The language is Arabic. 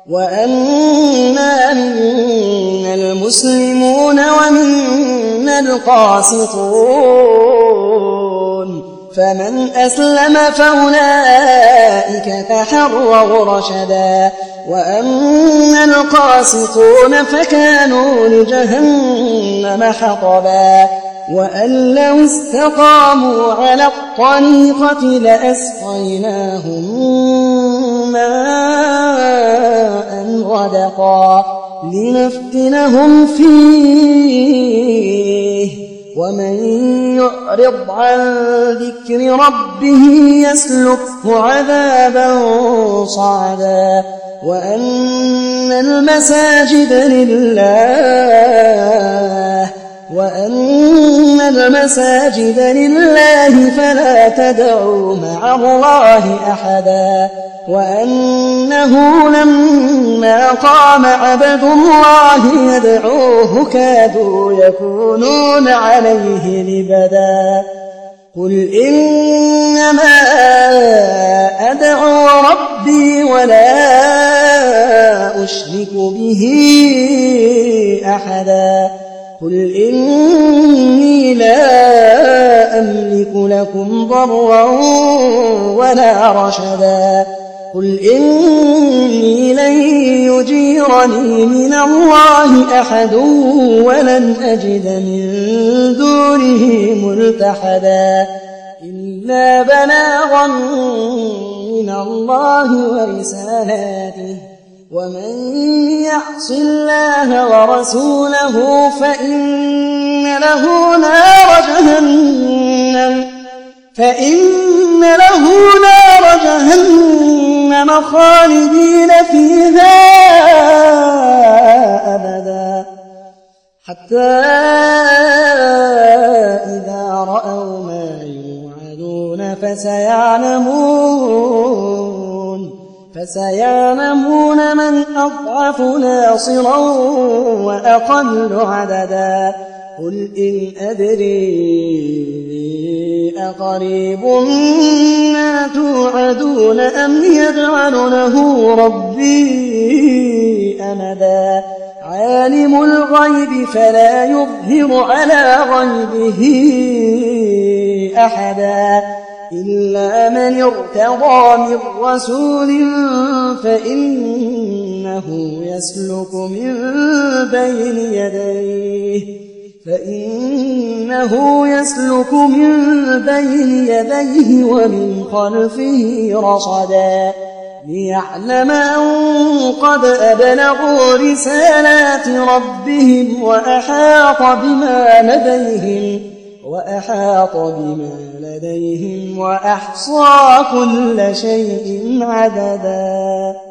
وأنا منا المسلمون ومنا القاسطون فمن أسلم فأولئك تحروا رشدا وأما القاسطون فكانوا لجهنم حطبا وأن لو استقاموا على الطريقة لأسقيناهم ماء غدقا لنفتنهم فيه ومن يعرض عن ذكر ربه يسلكه عذابا صعدا وأن المساجد لله فلا تدعوا مع الله أحدا وأنه لما قام عبد الله يدعوه كادوا يكونون عليه لبدا قل إنما أدعو ربي ولا أشرك به أحدا قل إني لا أملك لكم ضرا ولا رشدا قل إني لن يجيرني من الله أحد ولن أجد من دونه ملتحدا إلا بلاغا من الله ورسالاته ومن يعص الله ورسوله فإن له نار جهنم خالدين فيها أبدا حتى إذا رأوا ما يوعدون فسيعلمون من أضعف ناصرا وأقل عددا قل إن أدري أقريب ما توعدون أم يجعل له ربي أمدا عالم الغيب فلا يظهر على غيبه أحدا إلا من ارتضى من رسول فإنه يسلك من بين يديه ومن خلفه رصدا ليعلم أن قد أبلغوا رسالات ربهم وأحاط بما لديهم وأحصى كل شيء عددا